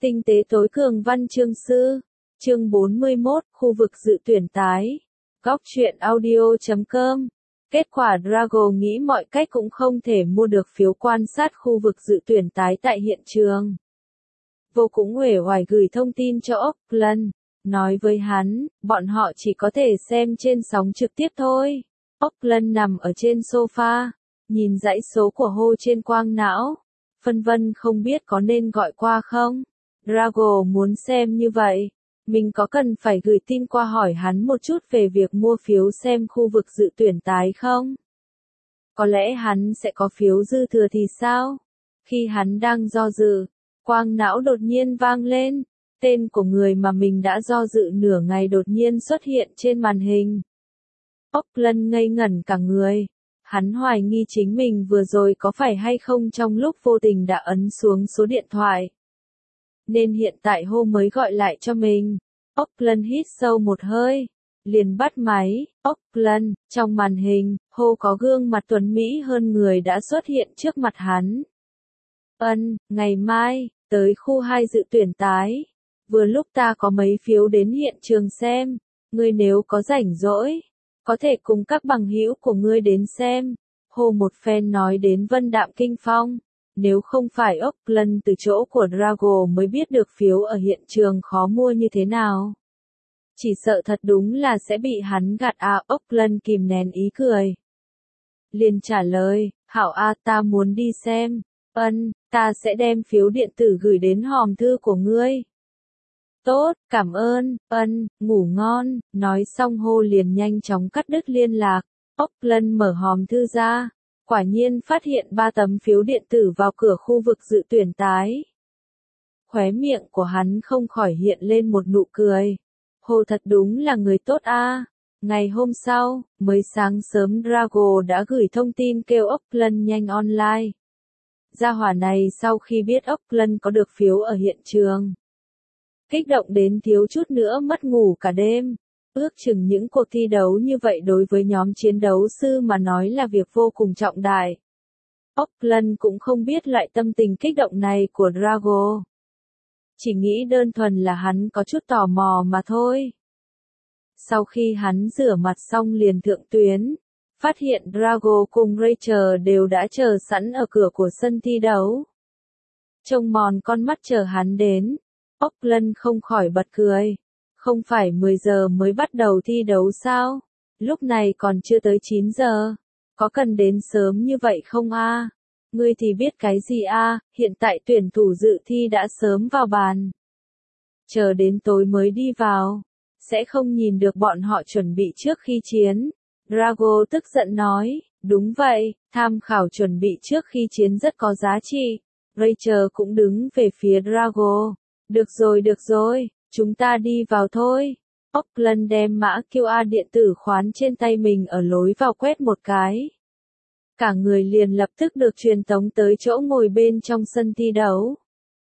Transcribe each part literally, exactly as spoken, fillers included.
Tinh tế tối cường văn chương sư. Chương bốn mươi mốt, khu vực dự tuyển tái. Góc truyện audio chấm com. Kết quả Drago nghĩ mọi cách cũng không thể mua được phiếu quan sát khu vực dự tuyển tái tại hiện trường. Vô cũng uể oải gửi thông tin cho Auckland, nói với hắn, bọn họ chỉ có thể xem trên sóng trực tiếp thôi. Auckland nằm ở trên sofa, nhìn dãy số của hô trên quang não, phân vân không biết có nên gọi qua không. Drago muốn xem như vậy, mình có cần phải gửi tin qua hỏi hắn một chút về việc mua phiếu xem khu vực dự tuyển tái không? Có lẽ hắn sẽ có phiếu dư thừa thì sao? Khi hắn đang do dự, quang não đột nhiên vang lên, tên của người mà mình đã do dự nửa ngày đột nhiên xuất hiện trên màn hình. Auckland ngây ngẩn cả người, hắn hoài nghi chính mình vừa rồi có phải hay không trong lúc vô tình đã ấn xuống số điện thoại. Nên hiện tại hô mới gọi lại cho mình. Auckland hít sâu một hơi, liền bắt máy. Auckland, trong màn hình, hô có gương mặt tuấn mỹ hơn người đã xuất hiện trước mặt hắn. Ân, ngày mai, tới khu hai dự tuyển tái. Vừa lúc ta có mấy phiếu đến hiện trường xem, ngươi nếu có rảnh rỗi, có thể cùng các bằng hữu của ngươi đến xem. Hô một phen nói đến vân đạm kinh phong. Nếu không phải Auckland từ chỗ của Drago mới biết được phiếu ở hiện trường khó mua như thế nào. Chỉ sợ thật đúng là sẽ bị hắn gạt à. Auckland kìm nén ý cười. Liền trả lời, hảo a, ta muốn đi xem. Ân, ta sẽ đem phiếu điện tử gửi đến hòm thư của ngươi. Tốt, cảm ơn. Ân, ngủ ngon. Nói xong hô liền nhanh chóng cắt đứt liên lạc. Auckland mở hòm thư ra. Quả nhiên phát hiện ba tấm phiếu điện tử vào cửa khu vực dự tuyển tái. Khóe miệng của hắn không khỏi hiện lên một nụ cười. Hồ thật đúng là người tốt a. Ngày hôm sau, mới sáng sớm Drago đã gửi thông tin kêu Auckland nhanh online. Gia hỏa này sau khi biết Auckland có được phiếu ở hiện trường, kích động đến thiếu chút nữa mất ngủ cả đêm. Ước chừng những cuộc thi đấu như vậy đối với nhóm chiến đấu sư mà nói là việc vô cùng trọng đại. Auckland cũng không biết loại tâm tình kích động này của Drago. Chỉ nghĩ đơn thuần là hắn có chút tò mò mà thôi. Sau khi hắn rửa mặt xong liền thượng tuyến, phát hiện Drago cùng Rachel đều đã chờ sẵn ở cửa của sân thi đấu. Trông mòn con mắt chờ hắn đến, Auckland không khỏi bật cười. Không phải mười giờ mới bắt đầu thi đấu sao? Lúc này còn chưa tới chín giờ. Có cần đến sớm như vậy không a? Ngươi thì biết cái gì a? Hiện tại tuyển thủ dự thi đã sớm vào bàn. Chờ đến tối mới đi vào, sẽ không nhìn được bọn họ chuẩn bị trước khi chiến. Drago tức giận nói, đúng vậy, tham khảo chuẩn bị trước khi chiến rất có giá trị. Rachel cũng đứng về phía Drago. Được rồi được rồi. Chúng ta đi vào thôi. Auckland đem mã quy rờ điện tử khoán trên tay mình ở lối vào quét một cái. Cả người liền lập tức được truyền tống tới chỗ ngồi bên trong sân thi đấu.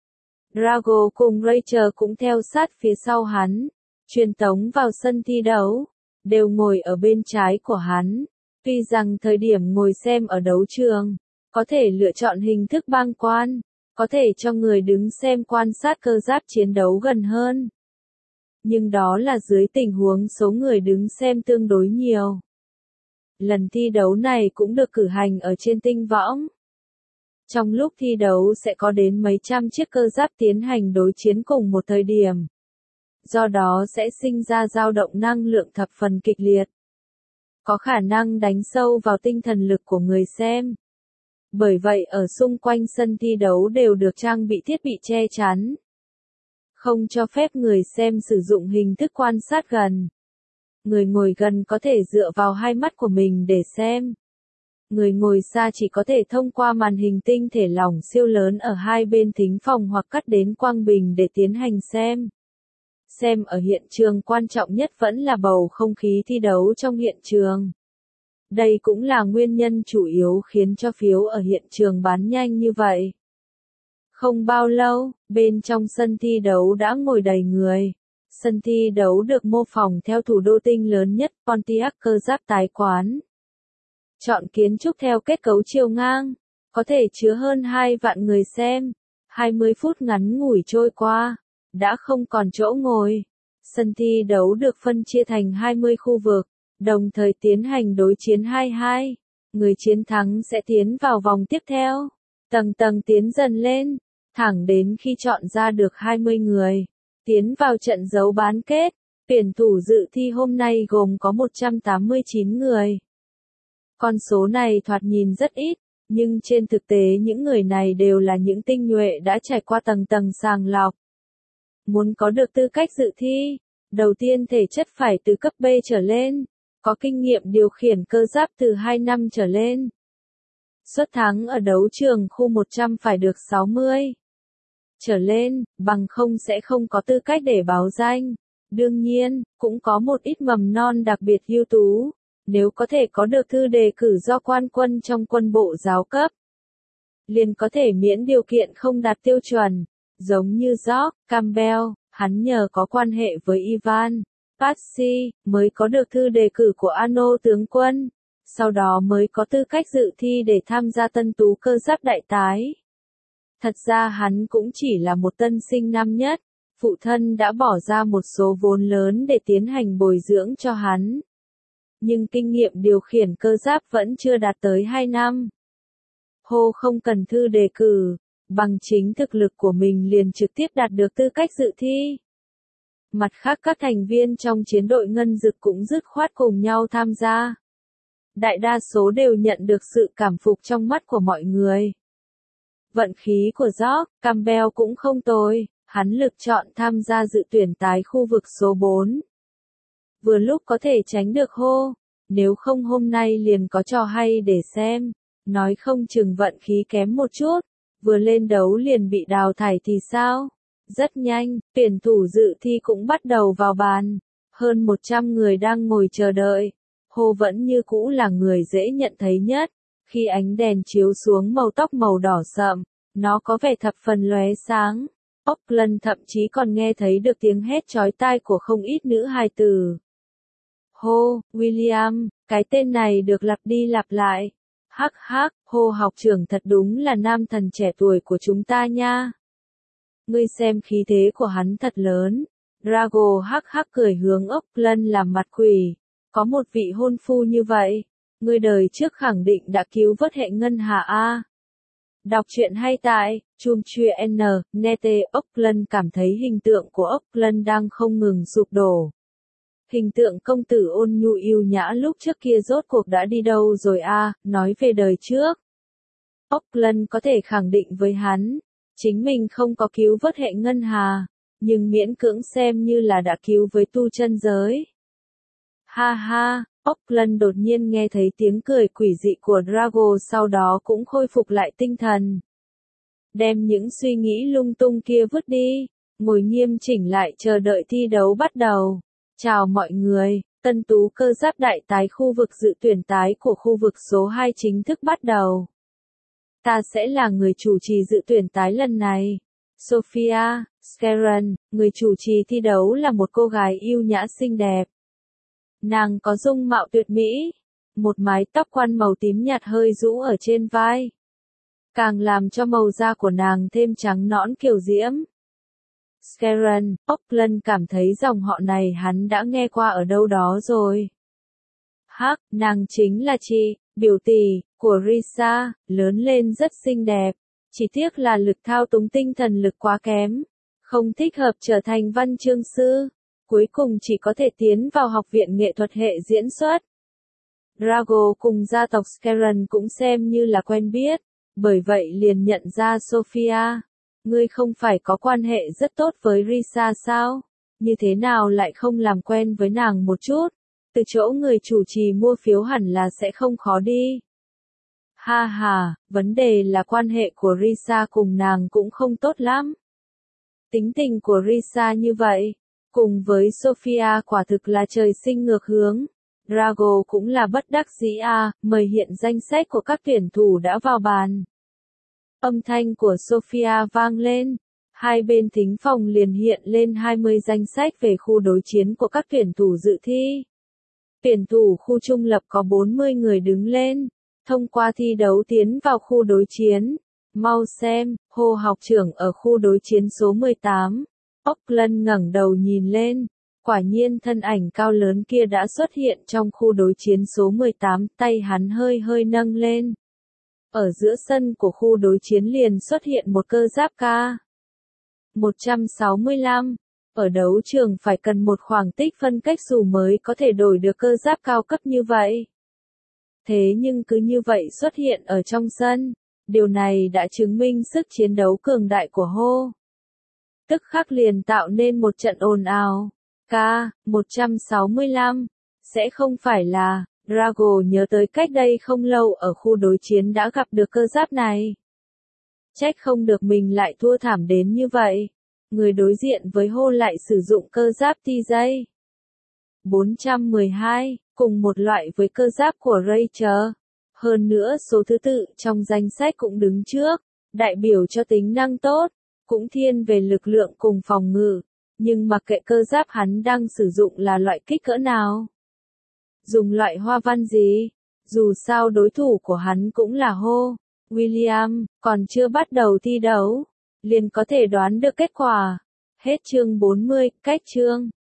Drago cùng Rachel cũng theo sát phía sau hắn, truyền tống vào sân thi đấu, đều ngồi ở bên trái của hắn. Tuy rằng thời điểm ngồi xem ở đấu trường, có thể lựa chọn hình thức bang quan, có thể cho người đứng xem quan sát cơ giáp chiến đấu gần hơn. Nhưng đó là dưới tình huống số người đứng xem tương đối nhiều. Lần thi đấu này cũng được cử hành ở trên tinh võng. Trong lúc thi đấu sẽ có đến mấy trăm chiếc cơ giáp tiến hành đối chiến cùng một thời điểm. Do đó sẽ sinh ra dao động năng lượng thập phần kịch liệt. Có khả năng đánh sâu vào tinh thần lực của người xem. Bởi vậy ở xung quanh sân thi đấu đều được trang bị thiết bị che chắn. Không cho phép người xem sử dụng hình thức quan sát gần. Người ngồi gần có thể dựa vào hai mắt của mình để xem. Người ngồi xa chỉ có thể thông qua màn hình tinh thể lỏng siêu lớn ở hai bên thính phòng hoặc cắt đến quang bình để tiến hành xem. Xem ở hiện trường quan trọng nhất vẫn là bầu không khí thi đấu trong hiện trường. Đây cũng là nguyên nhân chủ yếu khiến cho phiếu ở hiện trường bán nhanh như vậy. Không bao lâu, bên trong sân thi đấu đã ngồi đầy người. Sân thi đấu được mô phỏng theo thủ đô tinh lớn nhất Pontiac cơ giáp tái quán. Chọn kiến trúc theo kết cấu chiều ngang, có thể chứa hơn hai vạn người xem. hai mươi phút ngắn ngủi trôi qua, đã không còn chỗ ngồi. Sân thi đấu được phân chia thành hai mươi khu vực, đồng thời tiến hành đối chiến hai hai. Người chiến thắng sẽ tiến vào vòng tiếp theo, tầng tầng tiến dần lên, thẳng đến khi chọn ra được hai mươi người, tiến vào trận đấu bán kết. Tuyển thủ dự thi hôm nay gồm có một trăm tám mươi chín người. Con số này thoạt nhìn rất ít, nhưng trên thực tế những người này đều là những tinh nhuệ đã trải qua tầng tầng sàng lọc. Muốn có được tư cách dự thi, đầu tiên thể chất phải từ cấp B trở lên, có kinh nghiệm điều khiển cơ giáp từ hai năm trở lên. Suất thắng ở đấu trường khu một trăm phải được sáu mươi trở lên, bằng không sẽ không có tư cách để báo danh. Đương nhiên, cũng có một ít mầm non đặc biệt ưu tú, nếu có thể có được thư đề cử do quan quân trong quân bộ giáo cấp, liền có thể miễn điều kiện không đạt tiêu chuẩn, giống như George Campbell, hắn nhờ có quan hệ với Ivan Patsy, mới có được thư đề cử của Ano tướng quân, sau đó mới có tư cách dự thi để tham gia tân tú cơ giáp đại tái. Thật ra hắn cũng chỉ là một tân sinh năm nhất, phụ thân đã bỏ ra một số vốn lớn để tiến hành bồi dưỡng cho hắn. Nhưng kinh nghiệm điều khiển cơ giáp vẫn chưa đạt tới hai năm. Hồ không cần thư đề cử, bằng chính thực lực của mình liền trực tiếp đạt được tư cách dự thi. Mặt khác các thành viên trong chiến đội ngân dực cũng dứt khoát cùng nhau tham gia. Đại đa số đều nhận được sự cảm phục trong mắt của mọi người. Vận khí của George Campbell cũng không tồi, hắn lựa chọn tham gia dự tuyển tái khu vực số bốn. Vừa lúc có thể tránh được hô, nếu không hôm nay liền có trò hay để xem, nói không chừng vận khí kém một chút, vừa lên đấu liền bị đào thải thì sao? Rất nhanh, tuyển thủ dự thi cũng bắt đầu vào bàn, hơn một trăm người đang ngồi chờ đợi. Hồ vẫn như cũ là người dễ nhận thấy nhất, khi ánh đèn chiếu xuống màu tóc màu đỏ sậm, nó có vẻ thập phần lóe sáng. Auckland thậm chí còn nghe thấy được tiếng hét chói tai của không ít nữ hài tử. Hô, William, cái tên này được lặp đi lặp lại. Hắc hắc, Hô học trưởng thật đúng là nam thần trẻ tuổi của chúng ta nha. Ngươi xem khí thế của hắn thật lớn. Drago hắc hắc cười hướng Auckland làm mặt quỷ. Có một vị hôn phu như vậy, ngươi đời trước khẳng định đã cứu vớt hệ ngân hà A. Đọc truyện hay tại, chum chuyên N, nete Auckland cảm thấy hình tượng của Auckland đang không ngừng sụp đổ. Hình tượng công tử ôn nhu yêu nhã lúc trước kia rốt cuộc đã đi đâu rồi a, nói về đời trước. Auckland có thể khẳng định với hắn, chính mình không có cứu vớt hệ ngân hà, nhưng miễn cưỡng xem như là đã cứu với tu chân giới. Ha ha, Auckland đột nhiên nghe thấy tiếng cười quỷ dị của Drago, sau đó cũng khôi phục lại tinh thần. Đem những suy nghĩ lung tung kia vứt đi, ngồi nghiêm chỉnh lại chờ đợi thi đấu bắt đầu. Chào mọi người, tân tú cơ giáp đại tái khu vực dự tuyển tái của khu vực số hai chính thức bắt đầu. Ta sẽ là người chủ trì dự tuyển tái lần này. Sophia Scaron, người chủ trì thi đấu là một cô gái yêu nhã xinh đẹp. Nàng có dung mạo tuyệt mỹ, một mái tóc quan màu tím nhạt hơi rũ ở trên vai, càng làm cho màu da của nàng thêm trắng nõn kiều diễm. Scaron, Auckland cảm thấy dòng họ này hắn đã nghe qua ở đâu đó rồi. Hắc, nàng chính là chị, biểu tỷ, của Risa, lớn lên rất xinh đẹp. Chỉ tiếc là lực thao túng tinh thần lực quá kém, không thích hợp trở thành văn chương sư. Cuối cùng chỉ có thể tiến vào học viện nghệ thuật hệ diễn xuất. Drago cùng gia tộc Scaron cũng xem như là quen biết, bởi vậy liền nhận ra Sophia. Ngươi không phải có quan hệ rất tốt với Risa sao? Như thế nào lại không làm quen với nàng một chút? Từ chỗ người chủ trì mua phiếu hẳn là sẽ không khó đi. Ha ha, vấn đề là quan hệ của Risa cùng nàng cũng không tốt lắm. Tính tình của Risa như vậy, cùng với Sophia quả thực là trời sinh ngược hướng. Drago cũng là bất đắc dĩ a, mời hiện danh sách của các tuyển thủ đã vào bàn. Âm thanh của Sophia vang lên, hai bên thính phòng liền hiện lên hai mươi danh sách về khu đối chiến của các tuyển thủ dự thi. Tuyển thủ khu trung lập có bốn mươi người đứng lên, thông qua thi đấu tiến vào khu đối chiến, Mau xem, hô học trưởng ở khu đối chiến số mười tám. Auckland ngẩng đầu nhìn lên. Quả nhiên thân ảnh cao lớn kia đã xuất hiện trong khu đối chiến số mười tám, tay hắn hơi hơi nâng lên. Ở giữa sân của khu đối chiến liền xuất hiện một cơ giáp K một trăm sáu mươi lăm. Ở đấu trường phải cần một khoảng tích phân cách dù mới có thể đổi được cơ giáp cao cấp như vậy. Thế nhưng cứ như vậy xuất hiện ở trong sân, điều này đã chứng minh sức chiến đấu cường đại của Hô. Tức khắc liền tạo nên một trận ồn ào. K một trăm sáu mươi lăm, sẽ không phải là, Drago nhớ tới cách đây không lâu ở khu đối chiến đã gặp được cơ giáp này. Trách không được mình lại thua thảm đến như vậy. Người đối diện với Hô lại sử dụng cơ giáp tê gi bốn trăm mười hai, cùng một loại với cơ giáp của Rachel. Hơn nữa số thứ tự trong danh sách cũng đứng trước, đại biểu cho tính năng tốt, cũng thiên về lực lượng cùng phòng ngự. Nhưng mặc kệ cơ giáp hắn đang sử dụng là loại kích cỡ nào, dùng loại hoa văn gì, dù sao đối thủ của hắn cũng là Hô. William, còn chưa bắt đầu thi đấu, liền có thể đoán được kết quả. Hết chương bốn mươi, cách chương.